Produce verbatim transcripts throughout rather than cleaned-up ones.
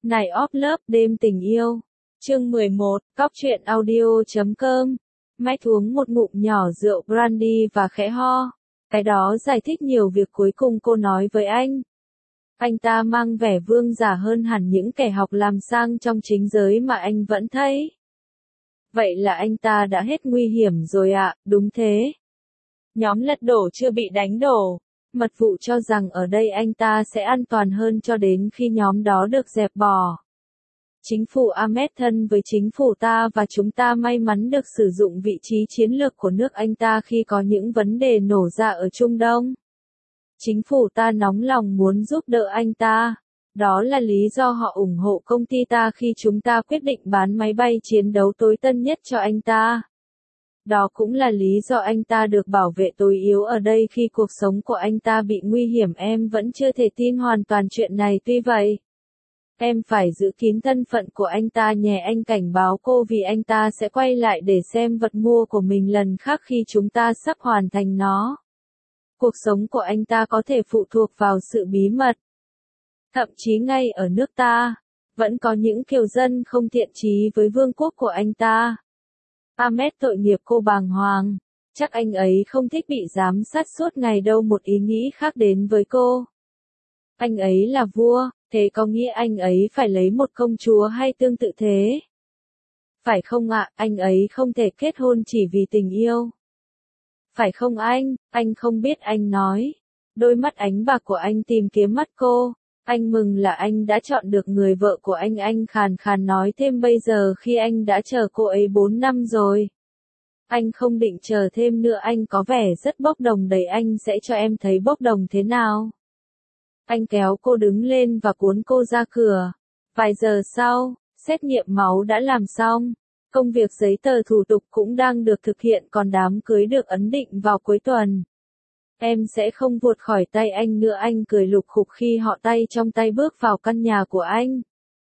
Night of Love, đêm tình yêu. Chương mười một, Cóc truyện audio chấm com. Mike uống một ngụm nhỏ rượu brandy và khẽ ho. Cái đó giải thích nhiều việc cuối cùng cô nói với anh. Anh ta mang vẻ vương giả hơn hẳn những kẻ học làm sang trong chính giới mà anh vẫn thấy. Vậy là anh ta đã hết nguy hiểm rồi ạ, à, đúng thế. Nhóm lật đổ chưa bị đánh đổ. Mật vụ cho rằng ở đây anh ta sẽ an toàn hơn cho đến khi nhóm đó được dẹp bỏ. Chính phủ Ahmed thân với chính phủ ta và chúng ta may mắn được sử dụng vị trí chiến lược của nước anh ta khi có những vấn đề nổ ra ở Trung Đông. Chính phủ ta nóng lòng muốn giúp đỡ anh ta. Đó là lý do họ ủng hộ công ty ta khi chúng ta quyết định bán máy bay chiến đấu tối tân nhất cho anh ta. Đó cũng là lý do anh ta được bảo vệ tối yếu ở đây khi cuộc sống của anh ta bị nguy hiểm. Em vẫn chưa thể tin hoàn toàn chuyện này, tuy vậy em phải giữ kín thân phận của anh ta nhé. Anh cảnh báo cô vì anh ta sẽ quay lại để xem vật mua của mình lần khác khi chúng ta sắp hoàn thành nó. Cuộc sống của anh ta có thể phụ thuộc vào sự bí mật. Thậm chí ngay ở nước ta, vẫn có những kiều dân không thiện chí với vương quốc của anh ta. Ahmed tội nghiệp, cô bàng hoàng. Chắc anh ấy không thích bị giám sát suốt ngày đâu. Một ý nghĩ khác đến với cô. Anh ấy là vua, thế có nghĩa anh ấy phải lấy một công chúa hay tương tự thế? Phải không ạ, à, anh ấy không thể kết hôn chỉ vì tình yêu. Phải không anh, anh không biết, anh nói. Đôi mắt ánh bạc của anh tìm kiếm mắt cô. Anh mừng là anh đã chọn được người vợ của anh. Anh khàn khàn nói thêm, bây giờ khi anh đã chờ cô ấy bốn năm rồi. Anh không định chờ thêm nữa. Anh có vẻ rất bốc đồng đấy. Anh sẽ cho em thấy bốc đồng thế nào. Anh kéo cô đứng lên và cuốn cô ra cửa. Vài giờ sau, xét nghiệm máu đã làm xong. Công việc giấy tờ thủ tục cũng đang được thực hiện, còn đám cưới được ấn định vào cuối tuần. Em sẽ không vụt khỏi tay anh nữa. Anh cười lục khục khi họ tay trong tay bước vào căn nhà của anh.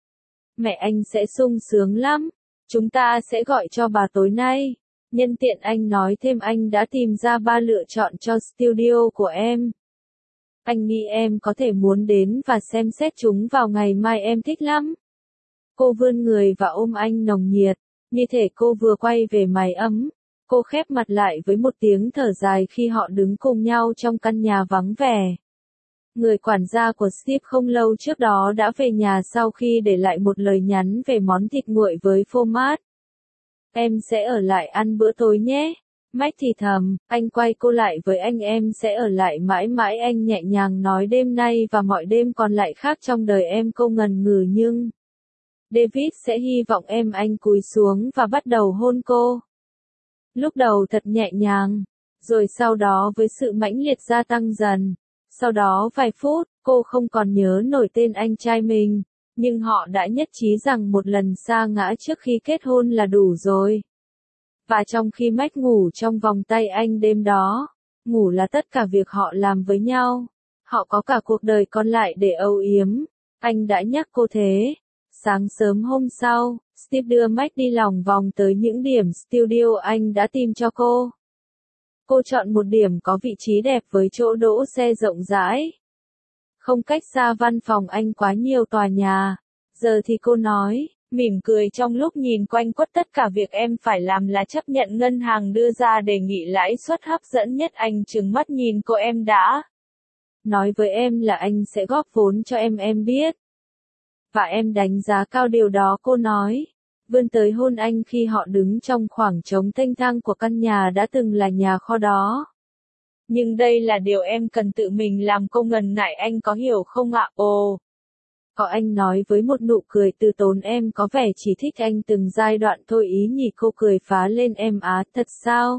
Mẹ anh sẽ sung sướng lắm. Chúng ta sẽ gọi cho bà tối nay. Nhân tiện anh nói thêm, anh đã tìm ra ba lựa chọn cho studio của em. Anh nghĩ em có thể muốn đến và xem xét chúng vào ngày mai, em thích lắm. Cô vươn người và ôm anh nồng nhiệt, như thể cô vừa quay về mái ấm. Cô khép mặt lại với một tiếng thở dài khi họ đứng cùng nhau trong căn nhà vắng vẻ. Người quản gia của Steve không lâu trước đó đã về nhà sau khi để lại một lời nhắn về món thịt nguội với phô mát. Em sẽ ở lại ăn bữa tối nhé. Mike thì thầm. Anh quay cô lại với anh. Em sẽ ở lại mãi mãi, anh nhẹ nhàng nói, đêm nay và mọi đêm còn lại khác trong đời em. Cô ngần ngừ nhưng David sẽ hy vọng em. Anh cúi xuống và bắt đầu hôn cô. Lúc đầu thật nhẹ nhàng, rồi sau đó với sự mãnh liệt gia tăng dần. Sau đó vài phút, cô không còn nhớ nổi tên anh trai mình, nhưng họ đã nhất trí rằng một lần sa ngã trước khi kết hôn là đủ rồi. Và trong khi Mike ngủ trong vòng tay anh đêm đó, ngủ là tất cả việc họ làm với nhau. Họ có cả cuộc đời còn lại để âu yếm. Anh đã nhắc cô thế. Sáng sớm hôm sau, Steve đưa Mike đi lòng vòng tới những điểm studio anh đã tìm cho cô. Cô chọn một điểm có vị trí đẹp với chỗ đỗ xe rộng rãi. Không cách xa văn phòng anh quá nhiều tòa nhà. Giờ thì cô nói, mỉm cười trong lúc nhìn quanh quất, tất cả việc em phải làm là chấp nhận ngân hàng đưa ra đề nghị lãi suất hấp dẫn nhất. Anh trừng mắt nhìn cô, em đã nói với em là anh sẽ góp vốn cho em, em biết. Và em đánh giá cao điều đó, cô nói. Vươn tới hôn anh khi họ đứng trong khoảng trống thênh thang của căn nhà đã từng là nhà kho đó. Nhưng đây là điều em cần tự mình làm, cô ngần ngại, anh có hiểu không ạ? Ồ. Có, anh nói với một nụ cười từ tốn, em có vẻ chỉ thích anh từng giai đoạn thôi ý nhỉ. Cô cười phá lên, em á, thật sao?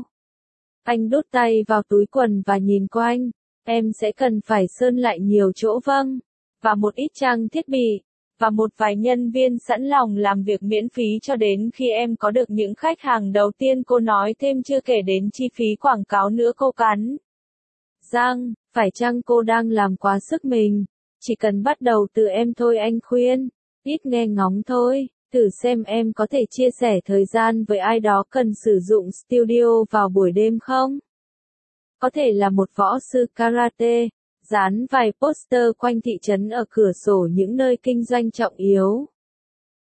Anh đút tay vào túi quần và nhìn quanh. Em sẽ cần phải sơn lại nhiều chỗ, vâng. Và một ít trang thiết bị. Và một vài nhân viên sẵn lòng làm việc miễn phí cho đến khi em có được những khách hàng đầu tiên, cô nói thêm, chưa kể đến chi phí quảng cáo nữa. Cô cắn răng, phải chăng cô đang làm quá sức mình? Chỉ cần bắt đầu từ em thôi, anh khuyên. Ít nghe ngóng thôi. Thử xem em có thể chia sẻ thời gian với ai đó cần sử dụng studio vào buổi đêm không? Có thể là một võ sư karate. Dán vài poster quanh thị trấn ở cửa sổ những nơi kinh doanh trọng yếu.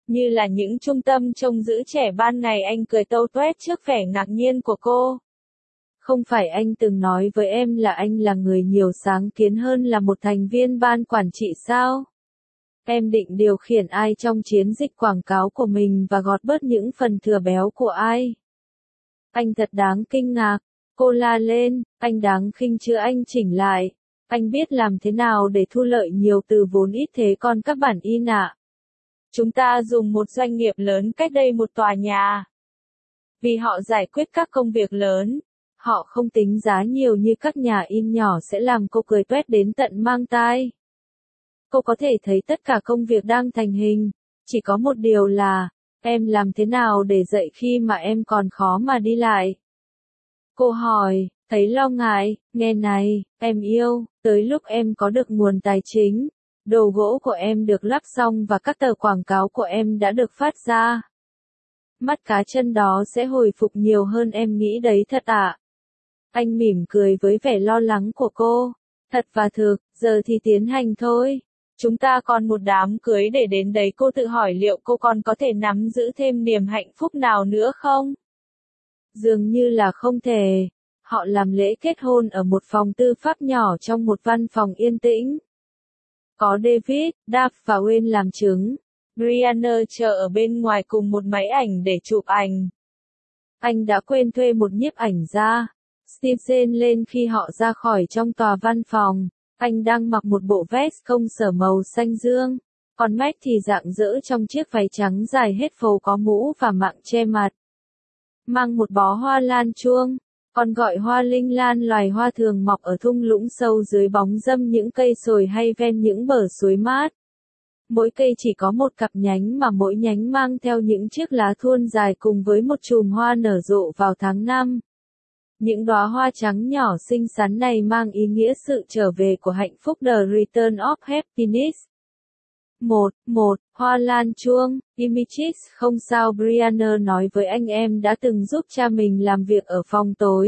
Như là những trung tâm trông giữ trẻ ban ngày. Anh cười tâu tuét trước vẻ ngạc nhiên của cô. Không phải anh từng nói với em là anh là người nhiều sáng kiến hơn là một thành viên ban quản trị sao? Em định điều khiển ai trong chiến dịch quảng cáo của mình và gọt bớt những phần thừa béo của ai? Anh thật đáng kinh ngạc. Cô la lên, anh đáng khinh chưa? Anh chỉnh lại. Anh biết làm thế nào để thu lợi nhiều từ vốn ít thế còn các bản in ạ. Chúng ta dùng một doanh nghiệp lớn cách đây một tòa nhà. Vì họ giải quyết các công việc lớn. Họ không tính giá nhiều như các nhà in nhỏ sẽ làm cô cười tuét đến tận mang tai. Cô có thể thấy tất cả công việc đang thành hình. Chỉ có một điều là, em làm thế nào để dậy khi mà em còn khó mà đi lại? Cô hỏi, thấy lo ngại, nghe này, em yêu, tới lúc em có được nguồn tài chính, đồ gỗ của em được lắp xong và các tờ quảng cáo của em đã được phát ra. Mắt cá chân đó sẽ hồi phục nhiều hơn em nghĩ đấy thật ạ. À? Anh mỉm cười với vẻ lo lắng của cô. Thật và thực, giờ thì tiến hành thôi. Chúng ta còn một đám cưới để đến đấy. Cô tự hỏi liệu cô còn có thể nắm giữ thêm niềm hạnh phúc nào nữa không? Dường như là không thể. Họ làm lễ kết hôn ở một phòng tư pháp nhỏ trong một văn phòng yên tĩnh. Có David, Duff và Wayne làm chứng. Brianna chờ ở bên ngoài cùng một máy ảnh để chụp ảnh. Anh đã quên thuê một nhiếp ảnh gia. Steve rên lên khi họ ra khỏi trong tòa văn phòng. Anh đang mặc một bộ vest công sở màu xanh dương. Còn Mac thì rạng rỡ trong chiếc váy trắng dài hết phầu có mũ và mạng che mặt. Mang một bó hoa lan chuông. Còn gọi hoa linh lan, loài hoa thường mọc ở thung lũng sâu dưới bóng râm những cây sồi hay ven những bờ suối mát. Mỗi cây chỉ có một cặp nhánh mà mỗi nhánh mang theo những chiếc lá thuôn dài cùng với một chùm hoa nở rộ vào tháng năm. Những đóa hoa trắng nhỏ xinh xắn này mang ý nghĩa sự trở về của hạnh phúc, the return of happiness. Một, một, hoa lan chuông, images, không sao. Brianna nói với anh em đã từng giúp cha mình làm việc ở phòng tối.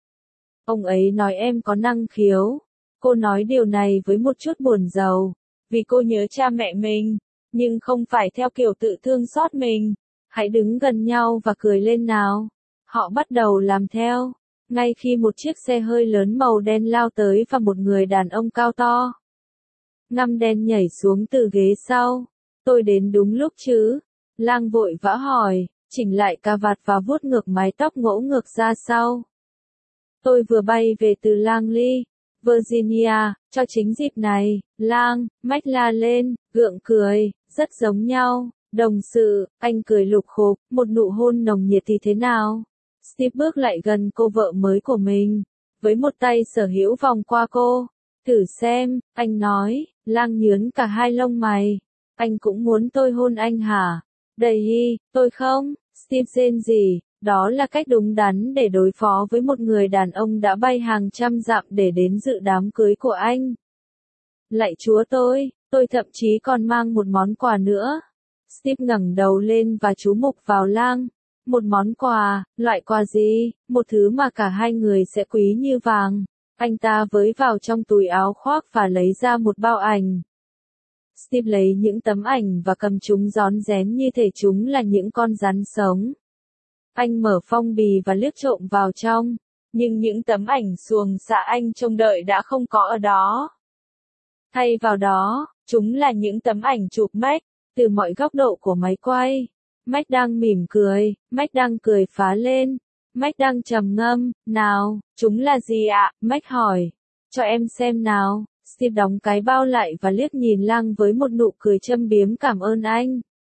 Ông ấy nói em có năng khiếu. Cô nói điều này với một chút buồn rầu. Vì cô nhớ cha mẹ mình, nhưng không phải theo kiểu tự thương xót mình. Hãy đứng gần nhau và cười lên nào. Họ bắt đầu làm theo. Ngay khi một chiếc xe hơi lớn màu đen lao tới và một người đàn ông cao to, ngăm đen nhảy xuống từ ghế sau. Tôi đến đúng lúc chứ? Lang vội vã hỏi, chỉnh lại cà vạt và vuốt ngược mái tóc ngỗ ngược ra sau. Tôi vừa bay về từ Langley, Virginia, cho chính dịp này. Lang, Mách la lên, gượng cười, rất giống nhau. Đồng sự, anh cười lục khục, một nụ hôn nồng nhiệt thì thế nào? Steve bước lại gần cô vợ mới của mình, với một tay sở hữu vòng qua cô. Thử xem, anh nói. Lang nhướng cả hai lông mày. Anh cũng muốn tôi hôn anh hả? Đầy hi, tôi không. Steve rên rỉ, đó là cách đúng đắn để đối phó với một người đàn ông đã bay hàng trăm dặm để đến dự đám cưới của anh. Lạy Chúa tôi, tôi thậm chí còn mang một món quà nữa. Steve ngẩng đầu lên và chú mục vào Lang. Một món quà, loại quà gì? Một thứ mà cả hai người sẽ quý như vàng. Anh ta với vào trong túi áo khoác và lấy ra một bao ảnh. Steve lấy những tấm ảnh và cầm chúng rón rén như thể chúng là những con rắn sống. Anh mở phong bì và liếc trộm vào trong. Nhưng những tấm ảnh xuồng xạ anh trông đợi đã không có ở đó. Thay vào đó, chúng là những tấm ảnh chụp Mac, từ mọi góc độ của máy quay. Mac đang mỉm cười, Mac đang cười phá lên. Mac đang trầm ngâm, nào, chúng là gì ạ? Mac hỏi. Cho em xem nào. Steve đóng cái bao lại và liếc nhìn Lang với một nụ cười châm biếm. Cảm ơn anh.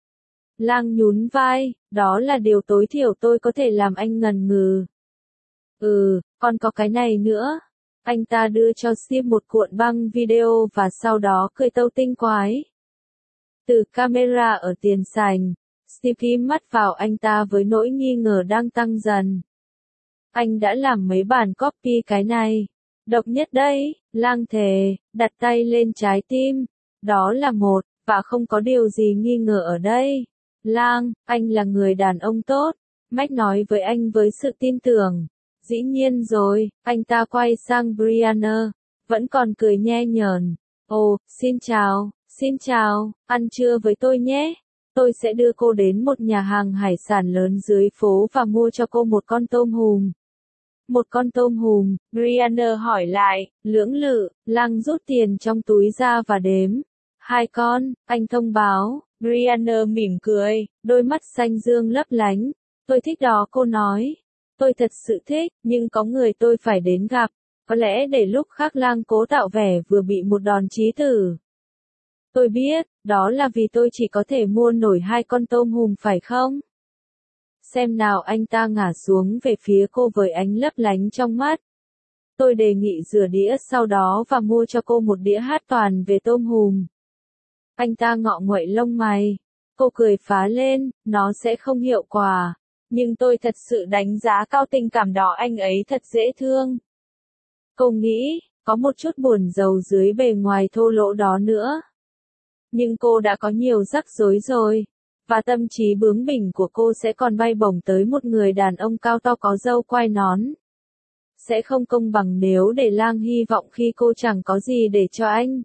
Lang nhún vai, đó là điều tối thiểu tôi có thể làm. Anh ngần ngừ. Ừ, còn có cái này nữa. Anh ta đưa cho Steve một cuộn băng video và sau đó cười tâu tinh quái. Từ camera ở tiền sảnh, Steve ghim mắt vào anh ta với nỗi nghi ngờ đang tăng dần. Anh đã làm mấy bản copy cái này. Độc nhất đấy, Lang thề, đặt tay lên trái tim. Đó là một, và không có điều gì nghi ngờ ở đây. Lang, anh là người đàn ông tốt. Mac nói với anh với sự tin tưởng. Dĩ nhiên rồi, anh ta quay sang Brianna, vẫn còn cười nhe nhờn. Ồ, xin chào, xin chào, ăn trưa với tôi nhé. Tôi sẽ đưa cô đến một nhà hàng hải sản lớn dưới phố và mua cho cô một con tôm hùm. Một con tôm hùm, Brianna hỏi lại, lưỡng lự, Lang rút tiền trong túi ra và đếm. Hai con, anh thông báo, Brianna mỉm cười, đôi mắt xanh dương lấp lánh. Tôi thích đó, cô nói. Tôi thật sự thích, nhưng có người tôi phải đến gặp. Có lẽ để lúc khác Lang cố tạo vẻ vừa bị một đòn chí tử. Tôi biết, đó là vì tôi chỉ có thể mua nổi hai con tôm hùm phải không? Xem nào, anh ta ngả xuống về phía cô với ánh lấp lánh trong mắt. Tôi đề nghị rửa đĩa sau đó và mua cho cô một đĩa hát toàn về tôm hùm. Anh ta ngọ nguậy lông mày. Cô cười phá lên, nó sẽ không hiệu quả. Nhưng tôi thật sự đánh giá cao tình cảm đó, anh ấy thật dễ thương. Cô nghĩ, có một chút buồn rầu dưới bề ngoài thô lỗ đó nữa. Nhưng cô đã có nhiều rắc rối rồi. Và tâm trí bướng bỉnh của cô sẽ còn bay bổng tới một người đàn ông cao to có râu quai nón. Sẽ không công bằng nếu để Lang hy vọng khi cô chẳng có gì để cho anh.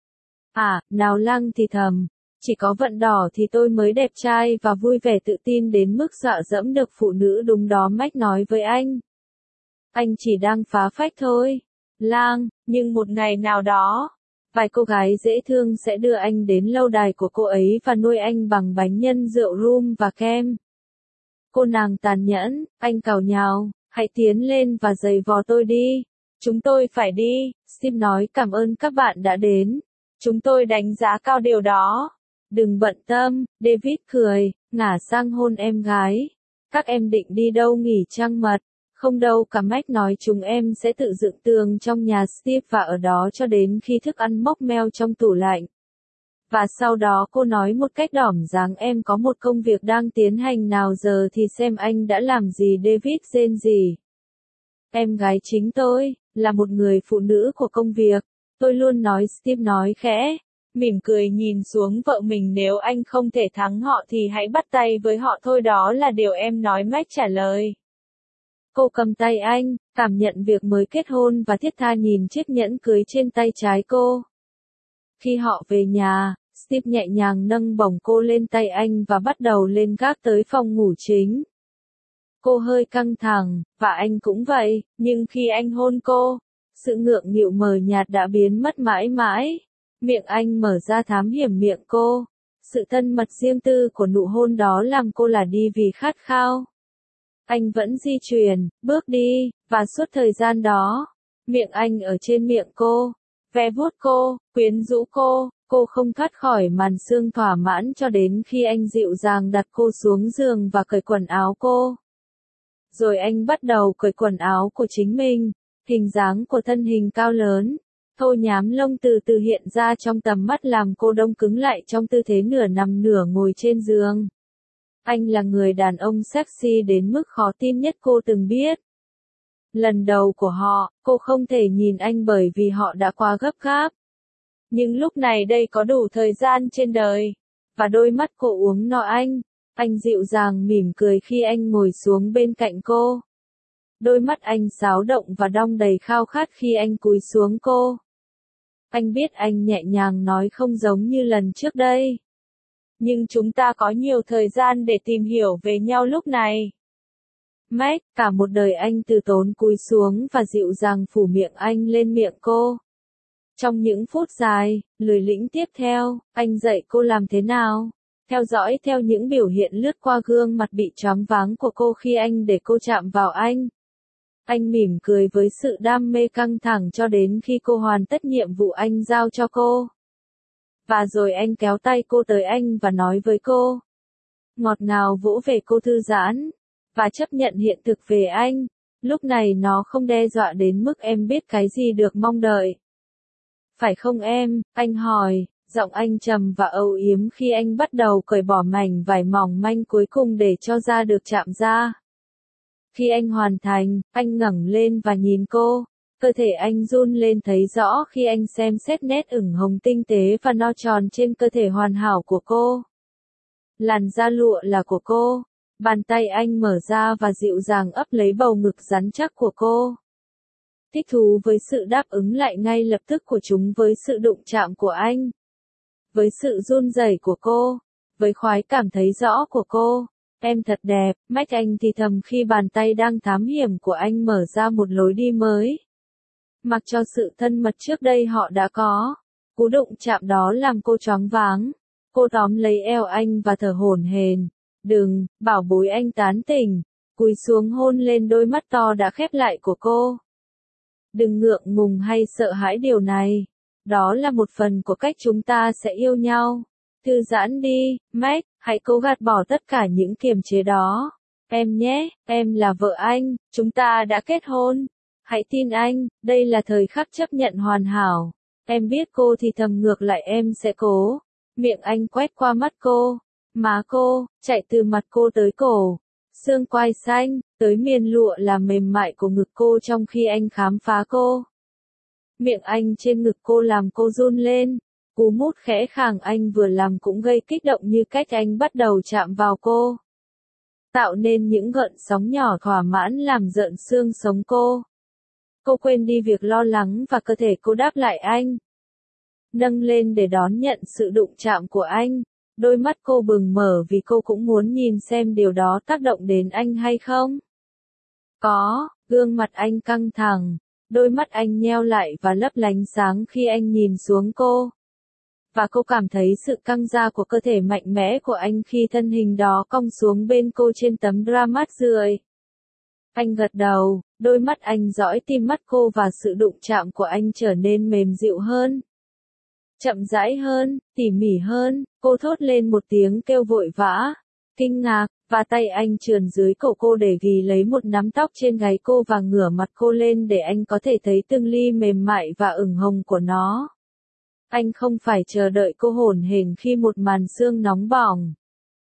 À, nào, Lang thì thầm. Chỉ có vận đỏ thì tôi mới đẹp trai và vui vẻ tự tin đến mức dọa dẫm được phụ nữ, đúng đó, Mac nói với anh. Anh chỉ đang phá phách thôi. Lang, nhưng một ngày nào đó, vài cô gái dễ thương sẽ đưa anh đến lâu đài của cô ấy và nuôi anh bằng bánh nhân rượu rum và kem. Cô nàng tàn nhẫn, anh càu nhào, hãy tiến lên và giày vò tôi đi. Chúng tôi phải đi, Steve nói, cảm ơn các bạn đã đến. Chúng tôi đánh giá cao điều đó. Đừng bận tâm, David cười, ngả sang hôn em gái. Các em định đi đâu nghỉ trăng mật? Không đâu cả, Mac nói, chúng em sẽ tự dựng tường trong nhà Steve và ở đó cho đến khi thức ăn mốc meo trong tủ lạnh. Và sau đó cô nói một cách đỏm dáng, em có một công việc đang tiến hành, nào giờ thì xem anh đã làm gì. David rên rỉ. Em gái chính tôi, là một người phụ nữ của công việc. Tôi luôn nói, Steve nói khẽ, mỉm cười nhìn xuống vợ mình, nếu anh không thể thắng họ thì hãy bắt tay với họ thôi, đó là điều em nói, Mac trả lời. Cô cầm tay anh, cảm nhận việc mới kết hôn và thiết tha nhìn chiếc nhẫn cưới trên tay trái cô. Khi họ về nhà, Steve nhẹ nhàng nâng bổng cô lên tay anh và bắt đầu lên gác tới phòng ngủ chính. Cô hơi căng thẳng, và anh cũng vậy, nhưng khi anh hôn cô, sự ngượng nghịu mờ nhạt đã biến mất mãi mãi. Miệng anh mở ra thám hiểm miệng cô. Sự thân mật riêng tư của nụ hôn đó làm cô là đi vì khát khao. Anh vẫn di chuyển, bước đi, và suốt thời gian đó, miệng anh ở trên miệng cô, ve vuốt cô, quyến rũ cô, cô không thoát khỏi màn sương thỏa mãn cho đến khi anh dịu dàng đặt cô xuống giường và cởi quần áo cô. Rồi anh bắt đầu cởi quần áo của chính mình, hình dáng của thân hình cao lớn, thô nhám lông từ từ hiện ra trong tầm mắt làm cô đông cứng lại trong tư thế nửa nằm nửa ngồi trên giường. Anh là người đàn ông sexy đến mức khó tin nhất cô từng biết. Lần đầu của họ, cô không thể nhìn anh bởi vì họ đã quá gấp gáp. Nhưng lúc này đây có đủ thời gian trên đời. Và đôi mắt cô uống no anh. Anh dịu dàng mỉm cười khi anh ngồi xuống bên cạnh cô. Đôi mắt anh xáo động và đong đầy khao khát khi anh cúi xuống cô. Anh biết, anh nhẹ nhàng nói, không giống như lần trước đây. Nhưng chúng ta có nhiều thời gian để tìm hiểu về nhau lúc này. Mac, cả một đời anh từ tốn cúi xuống và dịu dàng phủ miệng anh lên miệng cô. Trong những phút dài, lười lĩnh tiếp theo, anh dạy cô làm thế nào. Theo dõi theo những biểu hiện lướt qua gương mặt bị choáng váng của cô khi anh để cô chạm vào anh. Anh mỉm cười với sự đam mê căng thẳng cho đến khi cô hoàn tất nhiệm vụ anh giao cho cô. Và rồi anh kéo tay cô tới anh và nói với cô. Ngọt ngào vỗ về cô, thư giãn. Và chấp nhận hiện thực về anh. Lúc này nó không đe dọa đến mức em biết cái gì được mong đợi. Phải không em? Anh hỏi. Giọng anh trầm và âu yếm khi anh bắt đầu cởi bỏ mảnh vải mỏng manh cuối cùng để cho da được chạm ra. Khi anh hoàn thành, anh ngẩng lên và nhìn cô. Cơ thể anh run lên thấy rõ khi anh xem xét nét ửng hồng tinh tế và no tròn trên cơ thể hoàn hảo của cô. Làn da lụa là của cô. Bàn tay anh mở ra và dịu dàng ấp lấy bầu ngực rắn chắc của cô. Thích thú với sự đáp ứng lại ngay lập tức của chúng, với sự đụng chạm của anh. Với sự run rẩy của cô. với khoái cảm thấy rõ của cô. Em thật đẹp, Mike anh thì thầm khi bàn tay đang thám hiểm của anh mở ra một lối đi mới. Mặc cho sự thân mật trước đây họ đã có, cú đụng chạm đó làm cô choáng váng. Cô tóm lấy eo anh và thở hổn hển. Đừng, bảo bối anh tán tỉnh. Cúi xuống hôn lên đôi mắt to đã khép lại của cô. Đừng ngượng ngùng hay sợ hãi điều này. Đó là một phần của cách chúng ta sẽ yêu nhau. Thư giãn đi, Mike, hãy cố gạt bỏ tất cả những kiềm chế đó. Em nhé, em là vợ anh, chúng ta đã kết hôn. Hãy tin anh, đây là thời khắc chấp nhận hoàn hảo. Em biết cô thì thầm ngược lại em sẽ cố. Miệng anh quét qua mắt cô, má cô, chạy từ mặt cô tới cổ, xương quai xanh, tới miền lụa là mềm mại của ngực cô trong khi anh khám phá cô. Miệng anh trên ngực cô làm cô run lên, cú mút khẽ khàng anh vừa làm cũng gây kích động như cách anh bắt đầu chạm vào cô. Tạo nên những gợn sóng nhỏ thỏa mãn làm rợn xương sống cô. Cô quên đi việc lo lắng và cơ thể cô đáp lại anh. Nâng lên để đón nhận sự đụng chạm của anh. Đôi mắt cô bừng mở vì cô cũng muốn nhìn xem điều đó tác động đến anh hay không. Có, gương mặt anh căng thẳng, đôi mắt anh nheo lại và lấp lánh sáng khi anh nhìn xuống cô. Và cô cảm thấy sự căng ra của cơ thể mạnh mẽ của anh khi thân hình đó cong xuống bên cô trên tấm drap rượi. Anh gật đầu, đôi mắt anh dõi tim mắt cô và sự đụng chạm của anh trở nên mềm dịu hơn. Chậm rãi hơn, tỉ mỉ hơn, cô thốt lên một tiếng kêu vội vã, kinh ngạc, và tay anh trườn dưới cổ cô để ghi lấy một nắm tóc trên gáy cô và ngửa mặt cô lên để anh có thể thấy từng ly mềm mại và ửng hồng của nó. Anh không phải chờ đợi cô hổn hển khi một màn sương nóng bỏng.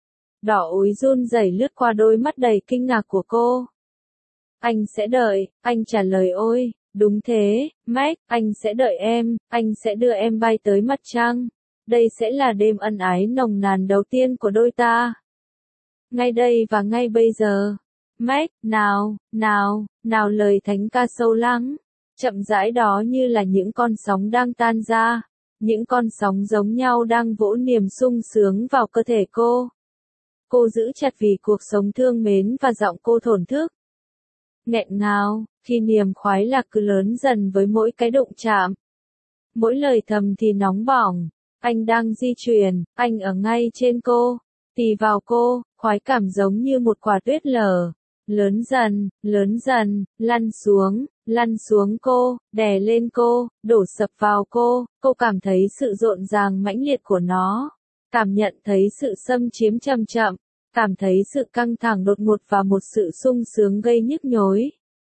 Đỏ ối run rẩy lướt qua đôi mắt đầy kinh ngạc của cô. Anh sẽ đợi, anh trả lời ôi. Đúng thế, Mike, anh sẽ đợi em, anh sẽ đưa em bay tới mặt trăng. Đây sẽ là đêm ân ái nồng nàn đầu tiên của đôi ta. Ngay đây và ngay bây giờ. Mike, nào, nào, nào lời thánh ca sâu lắng. Chậm rãi đó như là những con sóng đang tan ra. Những con sóng giống nhau đang vỗ niềm sung sướng vào cơ thể cô. Cô giữ chặt vì cuộc sống thương mến và giọng cô thổn thức. Nghẹn ngào, khi niềm khoái lạc cứ lớn dần với mỗi cái đụng chạm. Mỗi lời thầm thì nóng bỏng, anh đang di chuyển, anh ở ngay trên cô, tì vào cô, khoái cảm giống như một quả tuyết lở, lớn dần, lớn dần, lăn xuống, lăn xuống cô, đè lên cô, đổ sập vào cô, cô cảm thấy sự rộn ràng mãnh liệt của nó, cảm nhận thấy sự xâm chiếm chậm chậm. Cảm thấy sự căng thẳng đột ngột và một sự sung sướng gây nhức nhối.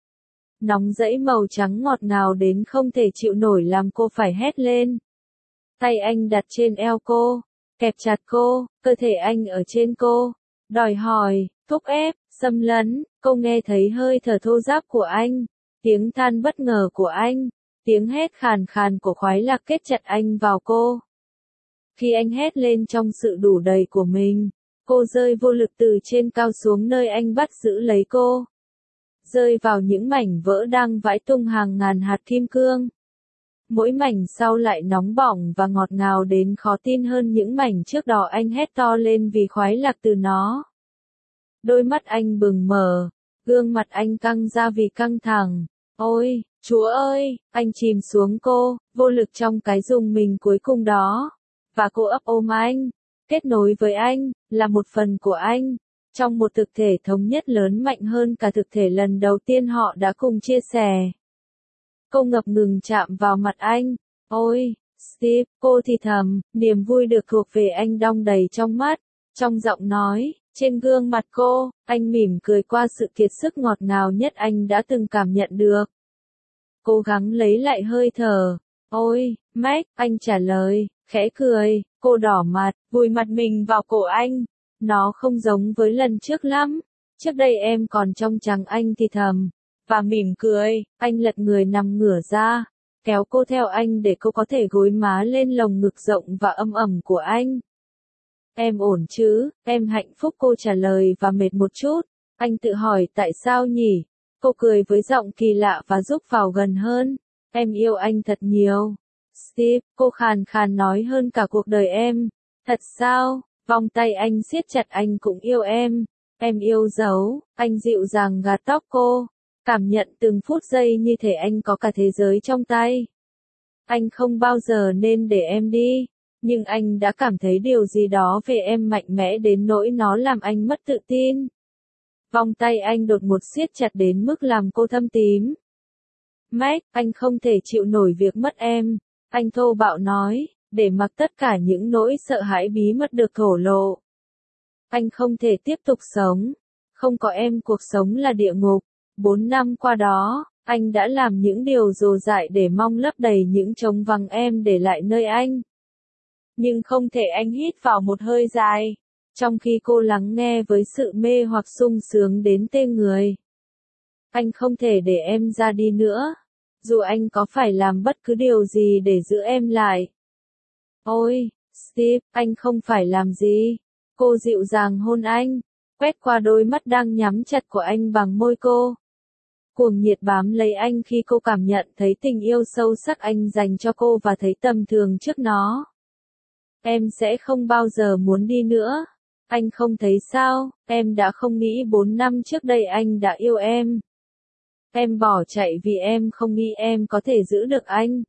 Nóng rẫy màu trắng ngọt ngào đến không thể chịu nổi làm cô phải hét lên. Tay anh đặt trên eo cô, kẹp chặt cô, cơ thể anh ở trên cô, đòi hỏi, thúc ép, xâm lấn, cô nghe thấy hơi thở thô ráp của anh, tiếng than bất ngờ của anh, tiếng hét khàn khàn của khoái lạc kết chặt anh vào cô. Khi anh hét lên trong sự đủ đầy của mình, cô rơi vô lực từ trên cao xuống nơi anh bắt giữ lấy cô. Rơi vào những mảnh vỡ đang vãi tung hàng ngàn hạt kim cương. Mỗi mảnh sau lại nóng bỏng và ngọt ngào đến khó tin hơn những mảnh trước đó anh hét to lên vì khoái lạc từ nó. Đôi mắt anh bừng mở, gương mặt anh căng ra vì căng thẳng. Ôi, Chúa ơi, anh chìm xuống cô, vô lực trong cái rùng mình cuối cùng đó. Và cô ấp ôm anh, kết nối với anh, là một phần của anh, trong một thực thể thống nhất lớn mạnh hơn cả thực thể lần đầu tiên họ đã cùng chia sẻ. Cô ngập ngừng chạm vào mặt anh. Ôi, Steve, cô thì thầm, niềm vui được thuộc về anh đong đầy trong mắt, trong giọng nói, trên gương mặt cô, anh mỉm cười qua sự kiệt sức ngọt ngào nhất anh đã từng cảm nhận được. Cố gắng lấy lại hơi thở. Ôi, Mike, anh trả lời, khẽ cười, cô đỏ mặt, vùi mặt mình vào cổ anh. Nó không giống với lần trước lắm. Trước đây em còn trong trắng anh thì thầm. Và mỉm cười, anh lật người nằm ngửa ra, kéo cô theo anh để cô có thể gối má lên lồng ngực rộng và âm ẩm của anh. Em ổn chứ, em hạnh phúc cô trả lời và mệt một chút. Anh tự hỏi tại sao nhỉ? Cô cười với giọng kỳ lạ và giúp vào gần hơn. Em yêu anh thật nhiều. Steve, cô khàn khàn nói hơn cả cuộc đời em. Thật sao? Vòng tay anh siết chặt. Anh cũng yêu em. Em yêu dấu. Anh dịu dàng gạt tóc cô. Cảm nhận từng phút giây như thể anh có cả thế giới trong tay. Anh không bao giờ nên để em đi. Nhưng anh đã cảm thấy điều gì đó về em mạnh mẽ đến nỗi nó làm anh mất tự tin. Vòng tay anh đột ngột siết chặt đến mức làm cô thâm tím. Mac, anh không thể chịu nổi việc mất em. Anh thô bạo nói, để mặc tất cả những nỗi sợ hãi bí mật được thổ lộ. Anh không thể tiếp tục sống. Không có em cuộc sống là địa ngục. Bốn năm qua đó, anh đã làm những điều dồ dại để mong lấp đầy những trống vắng em để lại nơi anh. Nhưng không thể. Anh hít vào một hơi dài, trong khi cô lắng nghe với sự mê hoặc sung sướng đến tê người. Anh không thể để em ra đi nữa. Dù anh có phải làm bất cứ điều gì để giữ em lại. Ôi, Steve, anh không phải làm gì. Cô dịu dàng hôn anh, quét qua đôi mắt đang nhắm chặt của anh bằng môi cô. Cuồng nhiệt bám lấy anh khi cô cảm nhận thấy tình yêu sâu sắc anh dành cho cô và thấy tầm thường trước nó. Em sẽ không bao giờ muốn đi nữa. Anh không thấy sao, em đã không nghĩ bốn năm trước đây anh đã yêu em. Em bỏ chạy vì em không nghĩ em có thể giữ được anh.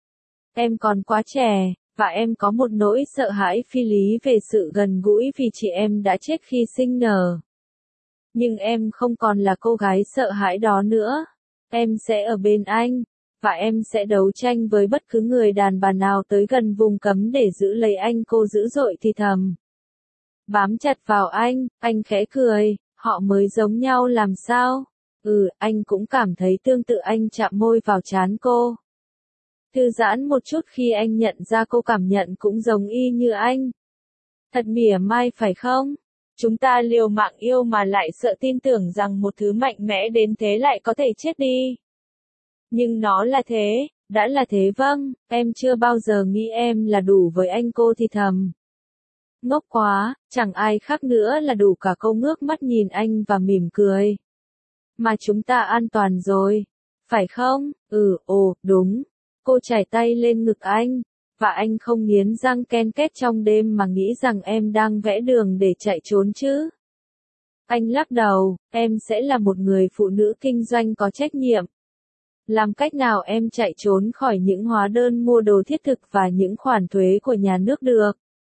Em còn quá trẻ, và em có một nỗi sợ hãi phi lý về sự gần gũi vì chị em đã chết khi sinh nở. Nhưng em không còn là cô gái sợ hãi đó nữa. Em sẽ ở bên anh, và em sẽ đấu tranh với bất cứ người đàn bà nào tới gần vùng cấm để giữ lấy anh. Cô dữ dội thì thầm. Bám chặt vào anh, anh khẽ cười, họ mới giống nhau làm sao? Ừ, anh cũng cảm thấy tương tự. Anh chạm môi vào trán cô. Thư giãn một chút khi anh nhận ra cô cảm nhận cũng giống y như anh. Thật mỉa mai phải không? Chúng ta liều mạng yêu mà lại sợ tin tưởng rằng một thứ mạnh mẽ đến thế lại có thể chết đi. Nhưng nó là thế, đã là thế. Vâng, em chưa bao giờ nghĩ em là đủ với anh. Cô thì thầm. Ngốc quá, chẳng ai khác nữa là đủ cả. Cô ngước mắt nhìn anh và mỉm cười. Mà chúng ta an toàn rồi, phải không? Ừ, ồ, đúng. Cô chải tay lên ngực anh, và anh không nghiến răng ken két trong đêm mà nghĩ rằng em đang vẽ đường để chạy trốn chứ. Anh lắc đầu, em sẽ là một người phụ nữ kinh doanh có trách nhiệm. Làm cách nào em chạy trốn khỏi những hóa đơn mua đồ thiết thực và những khoản thuế của nhà nước được?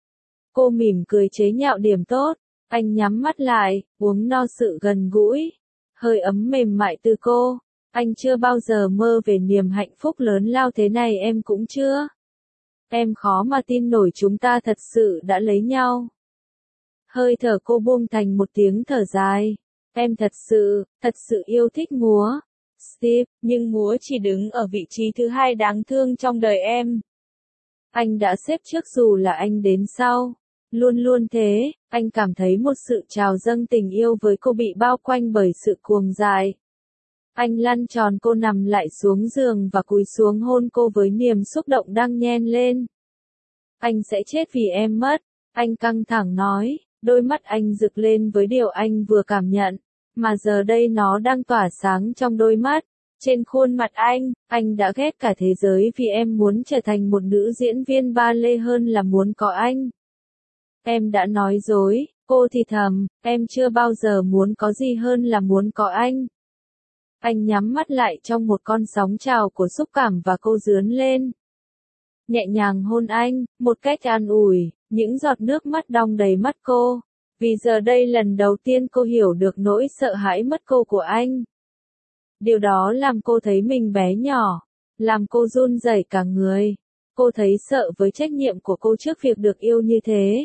Cô mỉm cười chế nhạo điểm tốt. Anh nhắm mắt lại, uống no sự gần gũi, hơi ấm mềm mại từ cô. Anh chưa bao giờ mơ về niềm hạnh phúc lớn lao thế này. Em cũng chưa. Em khó mà tin nổi chúng ta thật sự đã lấy nhau. Hơi thở cô buông thành một tiếng thở dài. Em thật sự, thật sự yêu thích múa, Steve, nhưng múa chỉ đứng ở vị trí thứ hai đáng thương trong đời em. Anh đã xếp trước dù là anh đến sau. Luôn luôn thế, anh cảm thấy một sự trào dâng tình yêu với cô bị bao quanh bởi sự cuồng dại. Anh lăn tròn cô nằm lại xuống giường và cúi xuống hôn cô với niềm xúc động đang nhen lên. Anh sẽ chết vì em mất, anh căng thẳng nói, đôi mắt anh rực lên với điều anh vừa cảm nhận, mà giờ đây nó đang tỏa sáng trong đôi mắt. Trên khuôn mặt anh, anh đã ghét cả thế giới vì em muốn trở thành một nữ diễn viên ballet hơn là muốn có anh. Em đã nói dối, cô thì thầm, em chưa bao giờ muốn có gì hơn là muốn có anh. Anh nhắm mắt lại trong một con sóng trào của xúc cảm và cô dướn lên. Nhẹ nhàng hôn anh, một cách an ủi, những giọt nước mắt đong đầy mắt cô. Vì giờ đây lần đầu tiên cô hiểu được nỗi sợ hãi mất cô của anh. Điều đó làm cô thấy mình bé nhỏ, làm cô run rẩy cả người. Cô thấy sợ với trách nhiệm của cô trước việc được yêu như thế.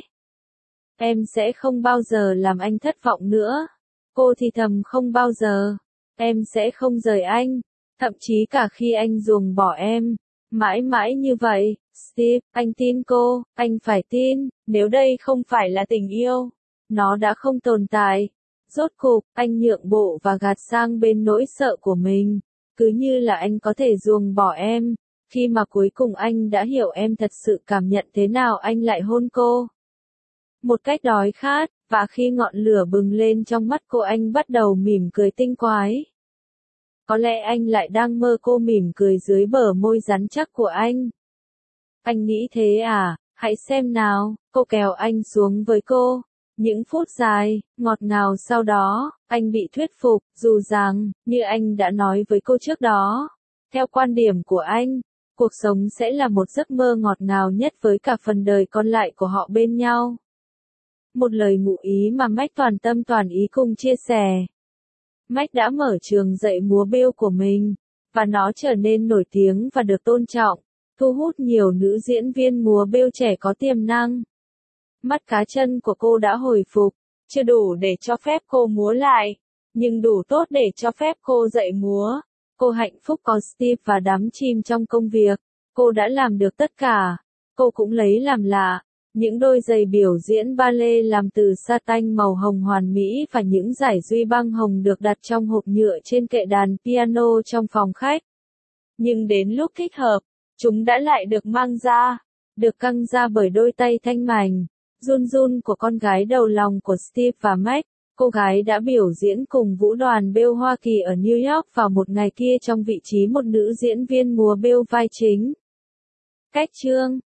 Em sẽ không bao giờ làm anh thất vọng nữa. Cô thì thầm không bao giờ. Em sẽ không rời anh, thậm chí cả khi anh ruồng bỏ em. Mãi mãi như vậy, Steve, anh tin cô, anh phải tin, nếu đây không phải là tình yêu, nó đã không tồn tại. Rốt cục, anh nhượng bộ và gạt sang bên nỗi sợ của mình. Cứ như là anh có thể ruồng bỏ em. Khi mà cuối cùng anh đã hiểu em thật sự cảm nhận thế nào, anh lại hôn cô. Một cách đói khát, và khi ngọn lửa bừng lên trong mắt cô, anh bắt đầu mỉm cười tinh quái. Có lẽ anh lại đang mơ cô mỉm cười dưới bờ môi rắn chắc của anh. Anh nghĩ thế à? Hãy xem nào, cô kéo anh xuống với cô. Những phút dài, ngọt ngào sau đó, anh bị thuyết phục, dù rằng, như anh đã nói với cô trước đó, theo quan điểm của anh, cuộc sống sẽ là một giấc mơ ngọt ngào nhất với cả phần đời còn lại của họ bên nhau. Một lời ngụ ý mà Mac toàn tâm toàn ý cùng chia sẻ. Mac đã mở trường dạy múa bêu của mình, và nó trở nên nổi tiếng và được tôn trọng, thu hút nhiều nữ diễn viên múa bêu trẻ có tiềm năng. Mắt cá chân của cô đã hồi phục, chưa đủ để cho phép cô múa lại, nhưng đủ tốt để cho phép cô dạy múa. Cô hạnh phúc có Steve và đắm chìm trong công việc. Cô đã làm được tất cả. Cô cũng lấy làm lạ. Những đôi giày biểu diễn ballet làm từ sa tanh màu hồng hoàn mỹ và những dải duy băng hồng được đặt trong hộp nhựa trên kệ đàn piano trong phòng khách. Nhưng đến lúc thích hợp, chúng đã lại được mang ra, được căng ra bởi đôi tay thanh mảnh, run run của con gái đầu lòng của Steve và Mac. Cô gái đã biểu diễn cùng vũ đoàn bêu Hoa Kỳ ở New York vào một ngày kia trong vị trí một nữ diễn viên múa bêu vai chính. Cách chương